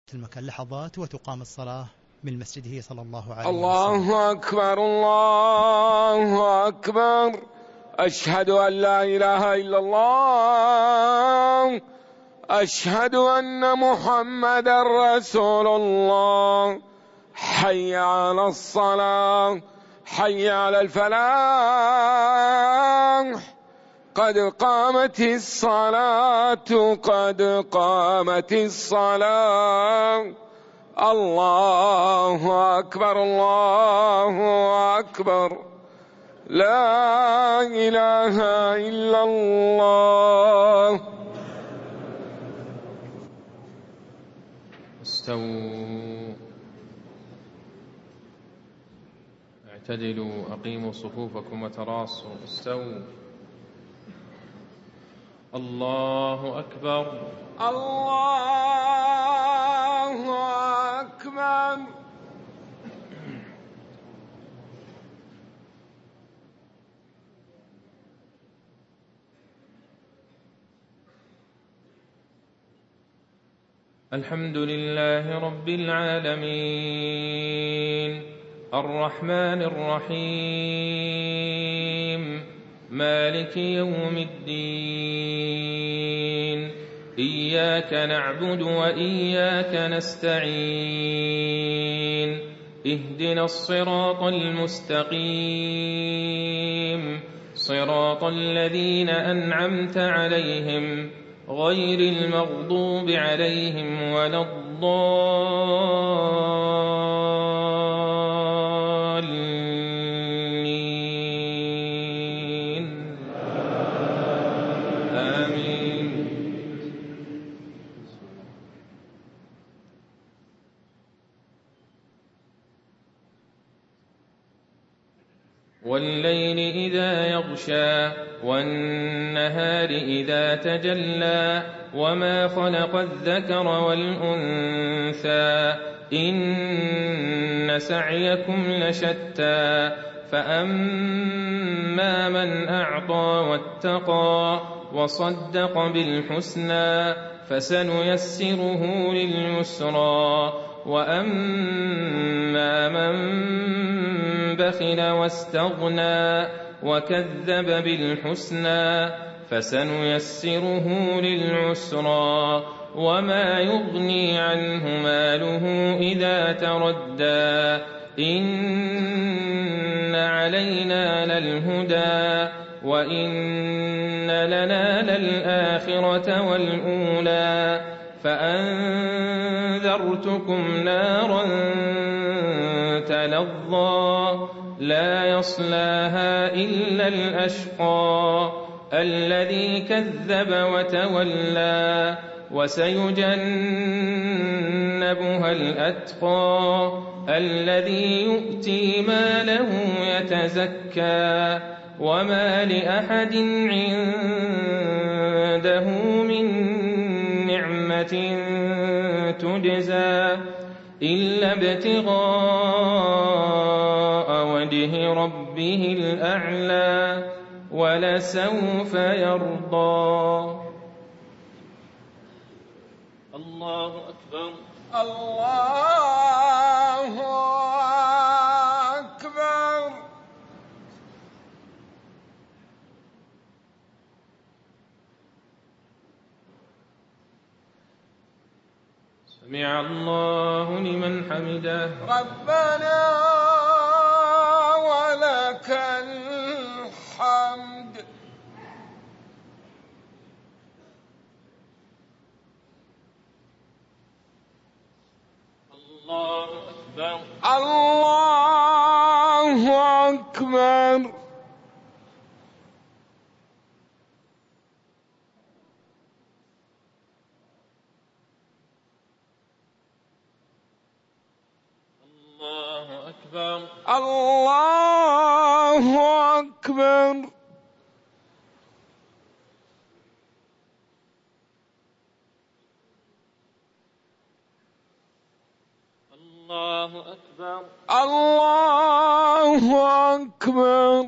المكان لحظات وتقام الصلاة من مسجده صلى الله عليه وسلم. الله أكبر الله أكبر، أشهد أن لا إله إلا الله، أشهد أن محمدا رسول الله. حي على الصلاة، حي على الفلاح، قد قامت الصلاة، قد قامت الصلاة. الله أكبر الله أكبر، لا إله إلا الله. استووا، اعتدلوا، أقيموا صفوفكم وتراصوا. استووا. الله أكبر الله أكبر. الحمد لله رب العالمين، الرحمن الرحيم، مالك يوم الدين، إياك نعبد وإياك نستعين، اهدنا الصراط المستقيم، صراط الذين أنعمت عليهم غير المغضوب عليهم ولا الضالين. آمين. والليل إذا يغشى والنهار إذا تجلى وما خلق الذكر والأنثى إن سعيكم لشتى فأما من أعطى واتقى وصدق بالحسنى فسنيسره لليسرى وأما من بخل واستغنى وكذب بالحسنى فسنيسره للعسرى وما يغني عنه ماله إذا تردى إن علينا للهدى وإن لنا للآخرة والأولى فأنذرتكم نارا تلظى لا يصلاها إلا الأشقى الذي كذب وتولى وسيجنبها الأتقى الذي يؤتي ماله يتزكى وما لأحد عنده من نعمة تجزى إلا ابتغاء وجه ربه الأعلى ولسوف يرضى. الله أكبر. الله أكبر. سمع الله لمن حمده. ربنا ولك الحمد. الله أكبر. الله أكبر. الله أكبر. الله أكبر. الله أكبر. الله أكبر.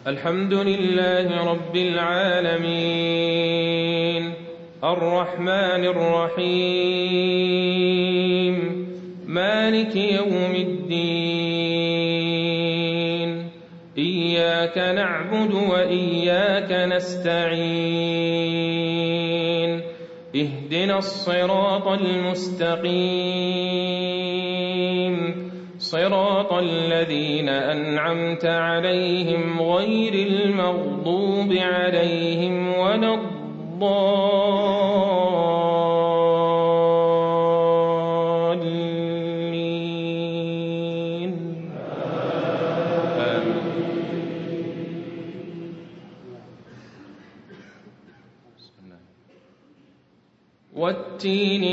الحمد لله رب العالمين الرحمن الرحيم مالك يوم الدين إياك نعبد وإياك نستعين اهدنا الصراط المستقيم صراط الذين أنعمت عليهم غير المغضوب عليهم ولا الضالين والتين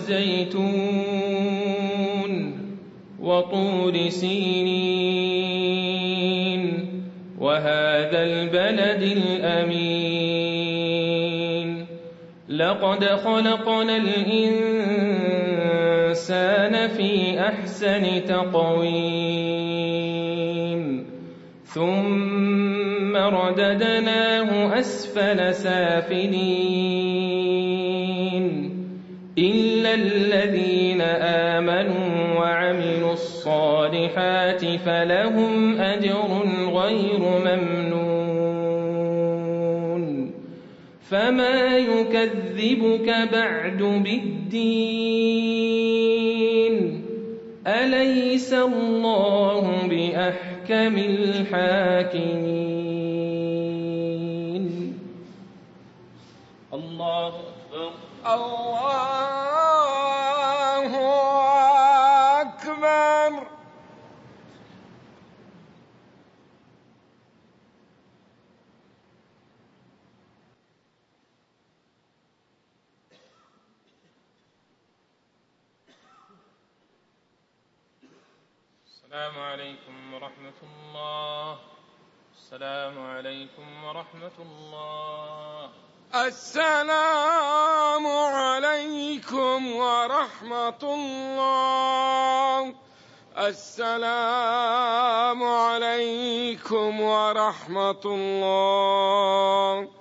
والزيتون وطور سينين وهذا البلد الأمين لقد خلقنا الإنسان في أحسن تقويم ثم رددناه أسفل سافلين إلا الذين آمنوا وعملوا الصالحات فلهم أجر غير ممنون فما يكذبك بعد بالدين أليس الله بأحكم الحاكمين الله أكبر الله أكبر. السلام عليكم ورحمة الله. السلام عليكم ورحمة الله. السلام عليكم ورحمة الله. السلام عليكم ورحمة الله.